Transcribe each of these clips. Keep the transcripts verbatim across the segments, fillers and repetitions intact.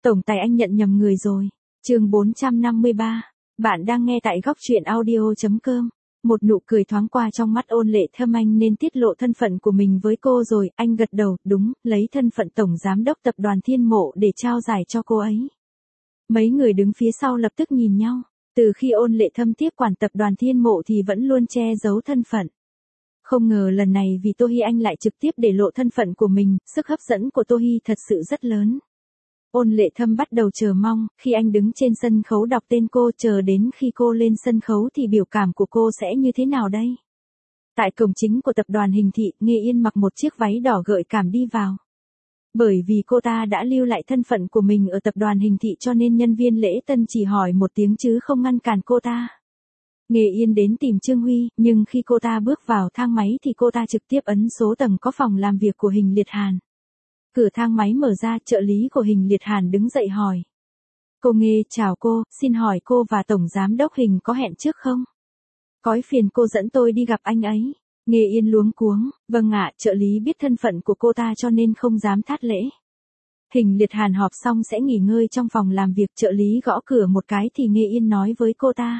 Tổng tài anh nhận nhầm người rồi. Chương bốn trăm năm mươi ba. Bạn đang nghe tại góc truyện audio chấm com. Một nụ cười thoáng qua trong mắt Ôn Lệ Thâm. Anh nên tiết lộ thân phận của mình với cô rồi. Anh gật đầu, đúng, lấy thân phận tổng giám đốc tập đoàn Thiên Mộ để trao giải cho cô ấy. Mấy người đứng phía sau lập tức nhìn nhau. Từ khi Ôn Lệ Thâm tiếp quản tập đoàn Thiên Mộ thì vẫn luôn che giấu thân phận. Không ngờ lần này vì Tô Hi anh lại trực tiếp để lộ thân phận của mình, sức hấp dẫn của Tô Hi thật sự rất lớn. Ôn Lệ Thâm bắt đầu chờ mong, khi anh đứng trên sân khấu đọc tên cô, chờ đến khi cô lên sân khấu thì biểu cảm của cô sẽ như thế nào đây? Tại cổng chính của tập đoàn Hình Thị, Nghê Yên mặc một chiếc váy đỏ gợi cảm đi vào. Bởi vì cô ta đã lưu lại thân phận của mình ở tập đoàn Hình Thị cho nên nhân viên lễ tân chỉ hỏi một tiếng chứ không ngăn cản cô ta. Nghê Yên đến tìm Trương Huy, nhưng khi cô ta bước vào thang máy thì cô ta trực tiếp ấn số tầng có phòng làm việc của Hình Liệt Hàn. Cửa thang máy mở ra, trợ lý của Hình Liệt Hàn đứng dậy hỏi. Cô Nghê, chào cô, xin hỏi cô và Tổng Giám đốc Hình có hẹn trước không? Có phiền cô dẫn tôi đi gặp anh ấy. Nghê Yên luống cuống, vâng ạ, trợ lý biết thân phận của cô ta cho nên không dám thất lễ. Hình Liệt Hàn họp xong sẽ nghỉ ngơi trong phòng làm việc, trợ lý gõ cửa một cái thì Nghê Yên nói với cô ta.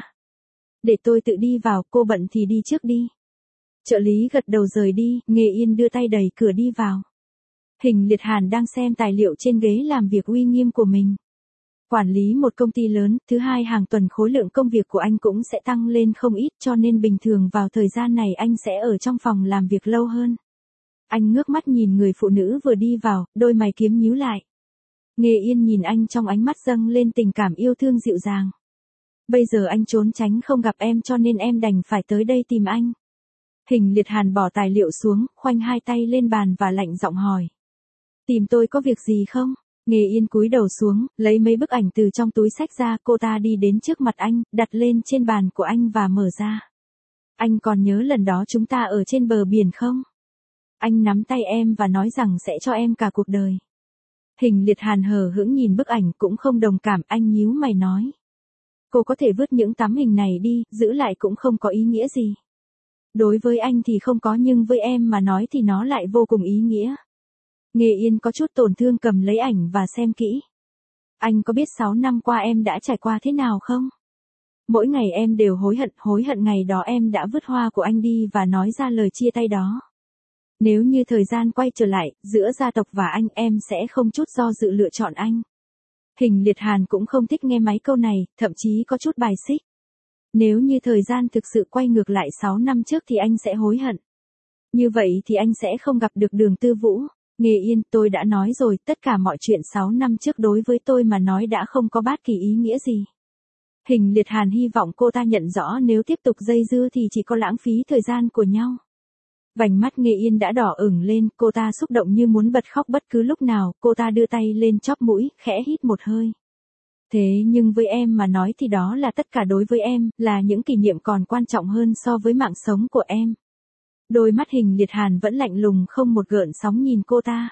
Để tôi tự đi vào, cô bận thì đi trước đi. Trợ lý gật đầu rời đi, Nghê Yên đưa tay đẩy cửa đi vào. Hình Liệt Hàn đang xem tài liệu trên ghế làm việc uy nghiêm của mình. Quản lý một công ty lớn, thứ hai hàng tuần khối lượng công việc của anh cũng sẽ tăng lên không ít cho nên bình thường vào thời gian này anh sẽ ở trong phòng làm việc lâu hơn. Anh ngước mắt nhìn người phụ nữ vừa đi vào, đôi mày kiếm nhíu lại. Nghê Yên nhìn anh trong ánh mắt dâng lên tình cảm yêu thương dịu dàng. Bây giờ anh trốn tránh không gặp em cho nên em đành phải tới đây tìm anh. Hình Liệt Hàn bỏ tài liệu xuống, khoanh hai tay lên bàn và lạnh giọng hỏi. Tìm tôi có việc gì không? Nghê Yên cúi đầu xuống, lấy mấy bức ảnh từ trong túi xách ra, cô ta đi đến trước mặt anh, đặt lên trên bàn của anh và mở ra. Anh còn nhớ lần đó chúng ta ở trên bờ biển không? Anh nắm tay em và nói rằng sẽ cho em cả cuộc đời. Hình Liệt Hàn hờ hững nhìn bức ảnh cũng không đồng cảm, anh nhíu mày nói. Cô có thể vứt những tấm hình này đi, giữ lại cũng không có ý nghĩa gì. Đối với anh thì không có nhưng với em mà nói thì nó lại vô cùng ý nghĩa. Nghê Yên có chút tổn thương cầm lấy ảnh và xem kỹ. Anh có biết sáu năm qua em đã trải qua thế nào không? Mỗi ngày em đều hối hận, hối hận ngày đó em đã vứt hoa của anh đi và nói ra lời chia tay đó. Nếu như thời gian quay trở lại, giữa gia tộc và anh em sẽ không chút do dự lựa chọn anh. Hình Liệt Hàn cũng không thích nghe mấy câu này, thậm chí có chút bài xích. Nếu như thời gian thực sự quay ngược lại sáu năm trước thì anh sẽ hối hận. Như vậy thì anh sẽ không gặp được Đường Tư Vũ. Nghê Yên, tôi đã nói rồi, tất cả mọi chuyện sáu năm trước đối với tôi mà nói đã không có bất kỳ ý nghĩa gì. Hình Liệt Hàn hy vọng cô ta nhận rõ nếu tiếp tục dây dưa thì chỉ có lãng phí thời gian của nhau. Vành mắt Nghê Yên đã đỏ ửng lên, cô ta xúc động như muốn bật khóc bất cứ lúc nào, cô ta đưa tay lên chóp mũi, khẽ hít một hơi. Thế nhưng với em mà nói thì đó là tất cả đối với em, là những kỷ niệm còn quan trọng hơn so với mạng sống của em. Đôi mắt Hình Liệt Hàn vẫn lạnh lùng không một gợn sóng nhìn cô ta.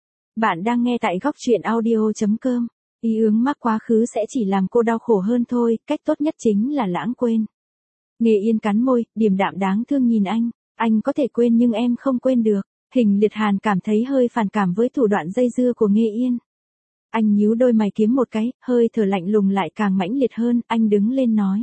Bạn đang nghe tại góc truyện audio chấm com. Ý ướng mắc quá khứ sẽ chỉ làm cô đau khổ hơn thôi, cách tốt nhất chính là lãng quên. Nghê Yên cắn môi, điềm đạm đáng thương nhìn anh. Anh có thể quên nhưng em không quên được. Hình Liệt Hàn cảm thấy hơi phản cảm với thủ đoạn dây dưa của Nghê Yên. Anh nhíu đôi mày kiếm một cái, hơi thở lạnh lùng lại càng mãnh liệt hơn, anh đứng lên nói.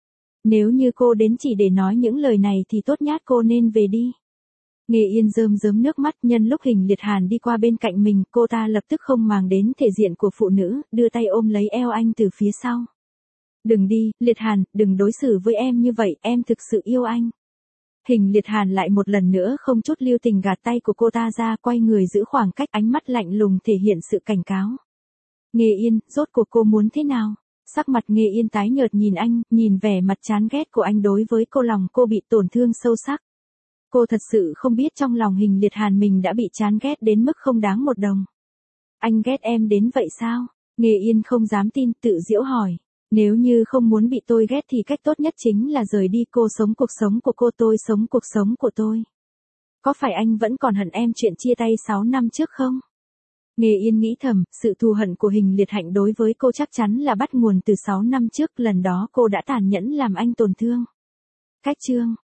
Nếu như cô đến chỉ để nói những lời này thì tốt nhất cô nên về đi. Nghê Yên rơm rớm nước mắt, nhân lúc Hình Liệt Hàn đi qua bên cạnh mình, cô ta lập tức không màng đến thể diện của phụ nữ, đưa tay ôm lấy eo anh từ phía sau. Đừng đi, Liệt Hàn, đừng đối xử với em như vậy, em thực sự yêu anh. Hình Liệt Hàn lại một lần nữa không chút lưu tình gạt tay của cô ta ra, quay người giữ khoảng cách, ánh mắt lạnh lùng thể hiện sự cảnh cáo. Nghê Yên, rốt cuộc cô muốn thế nào? Sắc mặt Nghê Yên tái nhợt nhìn anh, nhìn vẻ mặt chán ghét của anh đối với cô, lòng cô bị tổn thương sâu sắc. Cô thật sự không biết trong lòng Hình Liệt Hàn mình đã bị chán ghét đến mức không đáng một đồng. Anh ghét em đến vậy sao? Nghê Yên không dám tin, tự giễu hỏi. Nếu như không muốn bị tôi ghét thì cách tốt nhất chính là rời đi, cô sống cuộc sống của cô, tôi sống cuộc sống của tôi. Có phải anh vẫn còn hận em chuyện chia tay sáu năm trước không? Nghê Yên nghĩ thầm, sự thù hận của Hình Liệt Hạnh đối với cô chắc chắn là bắt nguồn từ sáu năm trước, lần đó cô đã tàn nhẫn làm anh tổn thương. Cách chương